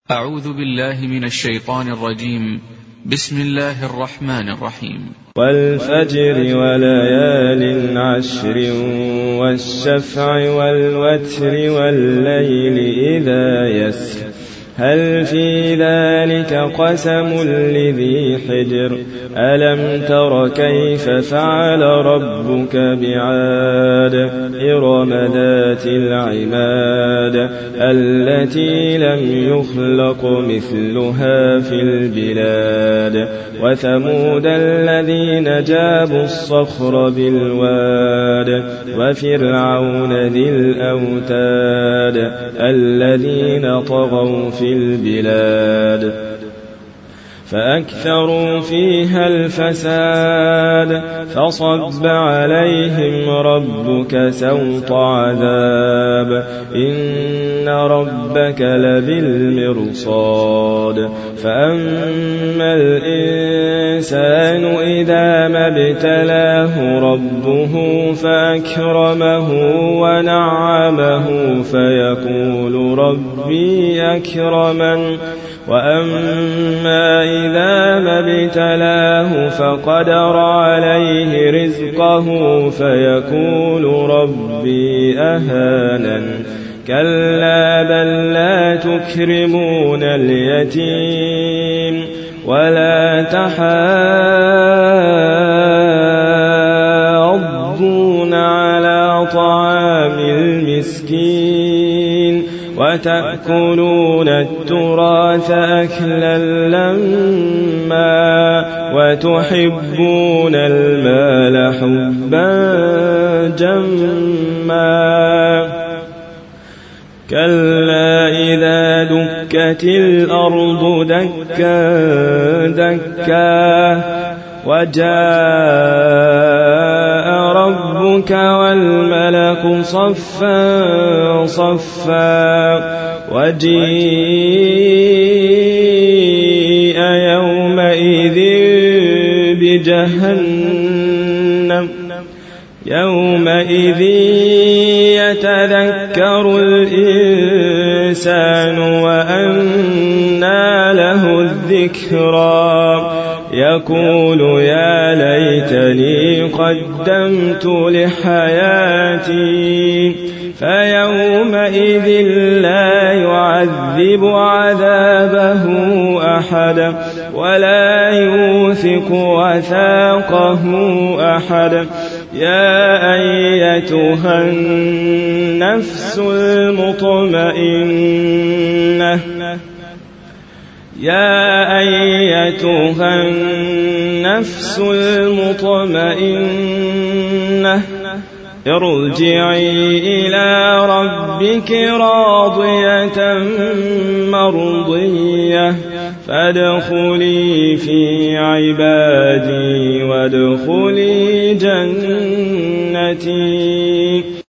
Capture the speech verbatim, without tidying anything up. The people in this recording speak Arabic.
أعوذ بالله من الشيطان الرجيم. بسم الله الرحمن الرحيم. والفجر وليال عشر والشفع والوتر والليل إذا يسر هل في ذلك قسم لذي حجر ألم تر كيف فعل ربك بعاد إرم ذات العماد التي لم يخلق مثلها في البلاد وثمود الذين جابوا الصخر بالواد وفرعون ذي الأوتاد الذين طغوا في البلاد فأكثروا فيها الفساد فصب عليهم ربك سوط عذاب إن ربك لبالمرصاد فأما الإنسان إذا ما ابتلاه ربه فأكرمه ونعمه فيقول ربي أكرمن وأما إذا ما ابتلاه فقدر عليه رزقه فيقول ربي أهانن كلا بل لا تكرمون اليتيم ولا تحاضون على طعام المسكين وتأكلون التراث أكلا لما وتحبون المال حبا جما كلا إذا دكت الأرض دكا دكا وجاء ربك والملك صفا صفا وجيء يومئذ بجهنم يومئذ يتذكر الإنسان وأنى له الذكرى يقول يا ليتني قدمت لحياتي فيومئذ لا يعذب عذابه أحد ولا يوثق وثاقه أحد يا أيتها النفس المطمئنة يا أيتها النفس المطمئنة ارجعي إلى ربك راضية مرضية فادخلي في عبادي وادخلي جنتي.